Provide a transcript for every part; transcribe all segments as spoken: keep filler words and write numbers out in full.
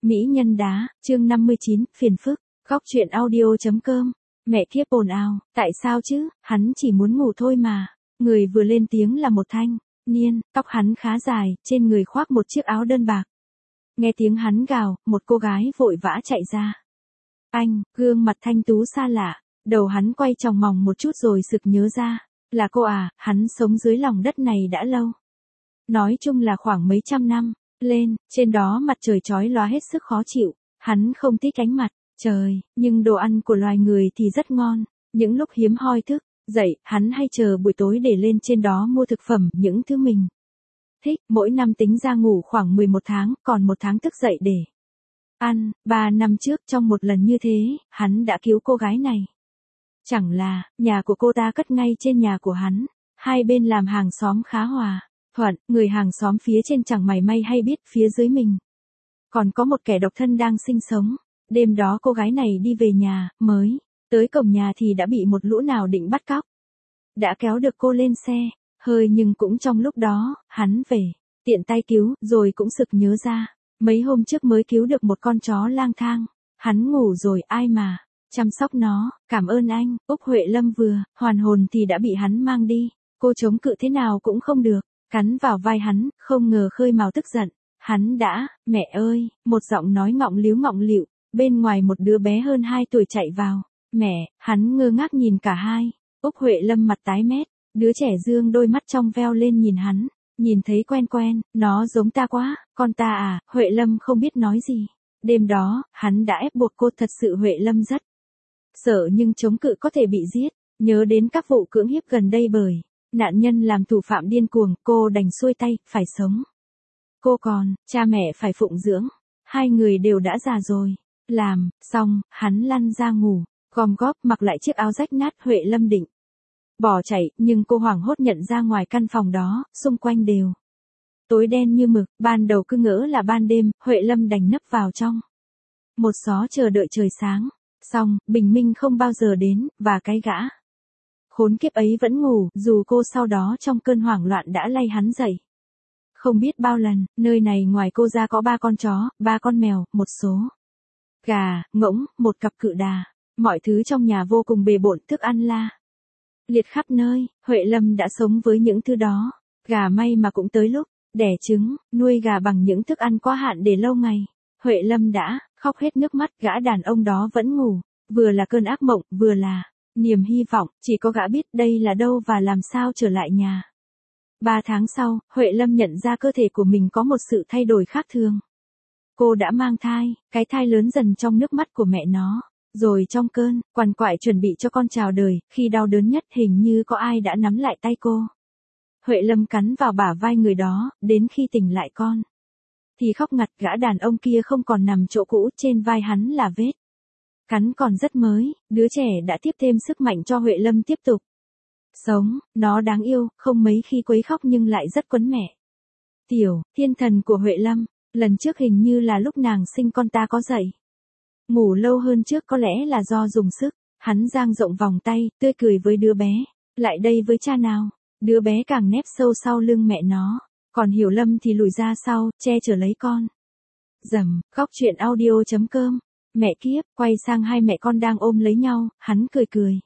Mỹ nhân đá, chương năm mươi chín, phiền phức, góc truyện audio.com, mẹ kiếp ồn ào, tại sao chứ, hắn chỉ muốn ngủ thôi mà. Người vừa lên tiếng là một thanh niên, tóc hắn khá dài, trên người khoác một chiếc áo đơn bạc. Nghe tiếng hắn gào, một cô gái vội vã chạy ra. Anh, gương mặt thanh tú xa lạ, đầu hắn quay tròng mòng một chút rồi sực nhớ ra, là cô à, hắn sống dưới lòng đất này đã lâu. Nói chung là khoảng mấy trăm năm, lên, trên đó mặt trời chói lóa hết sức khó chịu, hắn không thích ánh mặt trời, nhưng đồ ăn của loài người thì rất ngon, những lúc hiếm hoi thức, dậy, hắn hay chờ buổi tối để lên trên đó mua thực phẩm, những thứ mình thích, mỗi năm tính ra ngủ khoảng mười một tháng, còn một tháng thức dậy để ăn. Ba năm trước trong một lần như thế, hắn đã cứu cô gái này. Chẳng là, nhà của cô ta cất ngay trên nhà của hắn, hai bên làm hàng xóm khá hòa thuận, người hàng xóm phía trên chẳng mảy may hay biết phía dưới mình còn có một kẻ độc thân đang sinh sống. Đêm đó cô gái này đi về nhà, mới tới cổng nhà thì đã bị một lũ nào định bắt cóc. Đã kéo được cô lên xe, hơi nhưng cũng trong lúc đó, hắn về, tiện tay cứu, rồi cũng sực nhớ ra, mấy hôm trước mới cứu được một con chó lang thang. Hắn ngủ rồi, ai mà chăm sóc nó, cảm ơn anh. Úc Huệ Lâm vừa hoàn hồn thì đã bị hắn mang đi, cô chống cự thế nào cũng không được, cắn vào vai hắn, không ngờ khơi mào tức giận. Hắn đã, mẹ ơi, một giọng nói ngọng líu ngọng lịu, bên ngoài một đứa bé hơn hai tuổi chạy vào. Mẹ, hắn ngơ ngác nhìn cả hai. Úc Huệ Lâm mặt tái mét, đứa trẻ dương đôi mắt trong veo lên nhìn hắn, nhìn thấy quen quen, nó giống ta quá, con ta à. Huệ Lâm không biết nói gì. Đêm đó, hắn đã ép buộc cô, thật sự Huệ Lâm rất sợ nhưng chống cự có thể bị giết. Nhớ đến các vụ cưỡng hiếp gần đây bởi nạn nhân làm thủ phạm điên cuồng, cô đành xuôi tay, phải sống. Cô còn, cha mẹ phải phụng dưỡng, hai người đều đã già rồi. Làm xong, hắn lăn ra ngủ, gom góp mặc lại chiếc áo rách nát. Huệ Lâm định bỏ chạy, nhưng cô hoảng hốt nhận ra ngoài căn phòng đó, xung quanh đều tối đen như mực. Ban đầu cứ ngỡ là ban đêm, Huệ Lâm đành nấp vào trong một xó chờ đợi trời sáng. Xong, bình minh không bao giờ đến, và cái gã khốn kiếp ấy vẫn ngủ, dù cô sau đó trong cơn hoảng loạn đã lay hắn dậy. Không biết bao lần, nơi này ngoài cô ra có ba con chó, ba con mèo, một số gà, ngỗng, một cặp cự đà. Mọi thứ trong nhà vô cùng bề bộn, thức ăn la liệt khắp nơi. Huệ Lâm đã sống với những thứ đó. Gà may mà cũng tới lúc đẻ trứng, nuôi gà bằng những thức ăn quá hạn để lâu ngày. Huệ Lâm đã khóc hết nước mắt, gã đàn ông đó vẫn ngủ, vừa là cơn ác mộng, vừa là niềm hy vọng, chỉ có gã biết đây là đâu và làm sao trở lại nhà. Ba tháng sau, Huệ Lâm nhận ra cơ thể của mình có một sự thay đổi khác thường. Cô đã mang thai, cái thai lớn dần trong nước mắt của mẹ nó, rồi trong cơn quằn quại chuẩn bị cho con chào đời, khi đau đớn nhất hình như có ai đã nắm lại tay cô. Huệ Lâm cắn vào bả vai người đó, đến khi tỉnh lại con thì khóc ngặt. Gã đàn ông kia không còn nằm chỗ cũ, trên vai hắn là vết cắn còn rất mới. Đứa trẻ đã tiếp thêm sức mạnh cho Huệ Lâm tiếp tục sống. Nó đáng yêu, không mấy khi quấy khóc nhưng lại rất quấn mẹ. Tiểu thiên thần của Huệ Lâm, lần trước hình như là lúc nàng sinh con ta có dậy ngủ lâu hơn trước, có lẽ là do dùng sức. Hắn dang rộng vòng tay, tươi cười với đứa bé. Lại đây với cha nào. Đứa bé càng nép sâu sau lưng mẹ nó, còn Hiểu Lâm thì lùi ra sau, che chở lấy con. Dầm, góc truyện audio.com, mẹ kiếp, quay sang hai mẹ con đang ôm lấy nhau, hắn cười cười.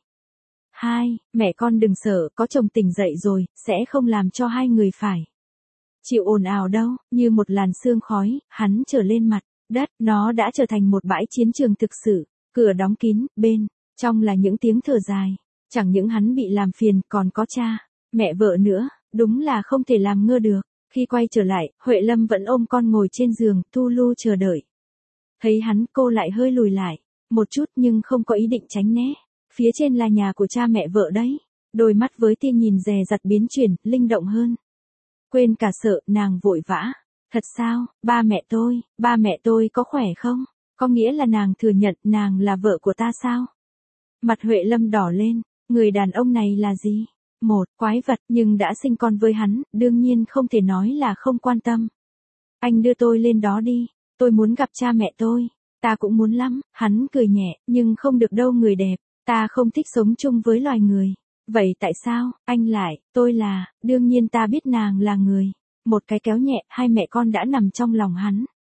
Hai, mẹ con đừng sợ, có chồng tỉnh dậy rồi, sẽ không làm cho hai người phải chịu ồn ào đâu. Như một làn sương khói, hắn trở lên mặt đất, nó đã trở thành một bãi chiến trường thực sự. Cửa đóng kín, bên trong là những tiếng thở dài. Chẳng những hắn bị làm phiền, còn có cha, mẹ vợ nữa, đúng là không thể làm ngơ được. Khi quay trở lại, Huệ Lâm vẫn ôm con ngồi trên giường, thu lu chờ đợi. Thấy hắn, cô lại hơi lùi lại một chút nhưng không có ý định tránh né. Phía trên là nhà của cha mẹ vợ đấy. Đôi mắt với tia nhìn dè dặt biến chuyển, linh động hơn. Quên cả sợ, nàng vội vã. Thật sao, ba mẹ tôi, ba mẹ tôi có khỏe không? Có nghĩa là nàng thừa nhận nàng là vợ của ta sao? Mặt Huệ Lâm đỏ lên, người đàn ông này là gì? Một quái vật, nhưng đã sinh con với hắn, đương nhiên không thể nói là không quan tâm. Anh đưa tôi lên đó đi, tôi muốn gặp cha mẹ tôi. Ta cũng muốn lắm. Hắn cười nhẹ, nhưng không được đâu người đẹp, ta không thích sống chung với loài người. Vậy tại sao, anh lại, tôi là, đương nhiên ta biết nàng là người. Một cái kéo nhẹ, hai mẹ con đã nằm trong lòng hắn.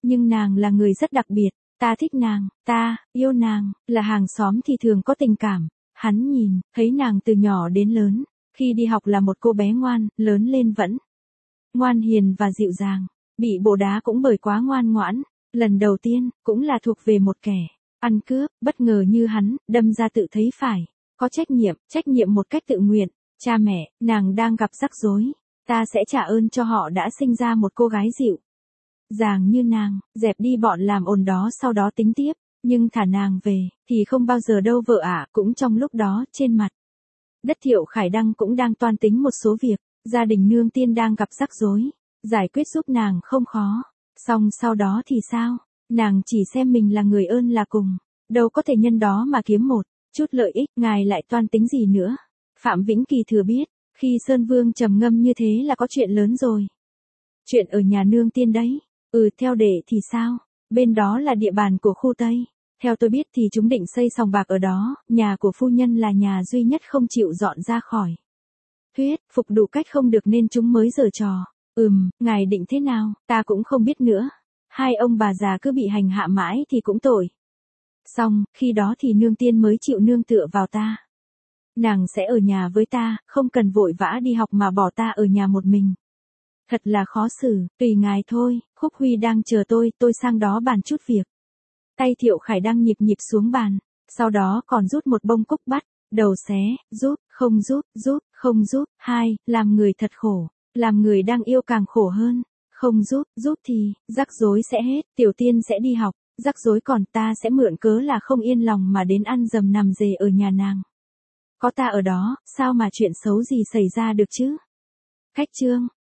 Nhưng nàng là người rất đặc biệt, ta thích nàng, ta, yêu nàng, là hàng xóm thì thường có tình cảm. Hắn nhìn, thấy nàng từ nhỏ đến lớn, khi đi học là một cô bé ngoan, lớn lên vẫn ngoan hiền và dịu dàng, bị bổ đá cũng bởi quá ngoan ngoãn, lần đầu tiên, cũng là thuộc về một kẻ ăn cướp, bất ngờ như hắn, đâm ra tự thấy phải có trách nhiệm, trách nhiệm một cách tự nguyện. Cha mẹ, nàng đang gặp rắc rối, ta sẽ trả ơn cho họ đã sinh ra một cô gái dịu dàng như nàng, dẹp đi bọn làm ồn đó sau đó tính tiếp, nhưng thả nàng về, thì không bao giờ đâu vợ ạ. Cũng trong lúc đó, trên mặt đất Thiệu Khải Đăng cũng đang toan tính một số việc, gia đình Nương Tiên đang gặp rắc rối, giải quyết giúp nàng không khó, xong sau đó thì sao, nàng chỉ xem mình là người ơn là cùng, đâu có thể nhân đó mà kiếm một chút lợi ích, ngài lại toan tính gì nữa. Phạm Vĩnh Kỳ thừa biết, khi Sơn Vương trầm ngâm như thế là có chuyện lớn rồi. Chuyện ở nhà Nương Tiên đấy. Ừ, theo đệ thì sao? Bên đó là địa bàn của khu Tây. Theo tôi biết thì chúng định xây sòng bạc ở đó, nhà của phu nhân là nhà duy nhất không chịu dọn ra khỏi. Thuyết, phục đủ cách không được nên chúng mới giở trò. Ừm, ngài định thế nào, ta cũng không biết nữa. Hai ông bà già cứ bị hành hạ mãi thì cũng tội. Xong, khi đó thì Nương Tiên mới chịu nương tựa vào ta. Nàng sẽ ở nhà với ta, không cần vội vã đi học mà bỏ ta ở nhà một mình. Thật là khó xử, tùy ngài thôi, Khúc Huy đang chờ tôi, tôi sang đó bàn chút việc. Tay Thiệu Khải Đăng nhịp nhịp xuống bàn, sau đó còn rút một bông cúc bắt, đầu xé, giúp, không giúp, giúp, không giúp, hai, làm người thật khổ, làm người đang yêu càng khổ hơn, không giúp, giúp thì, rắc rối sẽ hết, Tiểu Tiên sẽ đi học, rắc rối còn ta sẽ mượn cớ là không yên lòng mà đến ăn dầm nằm dề ở nhà nàng. Có ta ở đó, sao mà chuyện xấu gì xảy ra được chứ? Khách Trương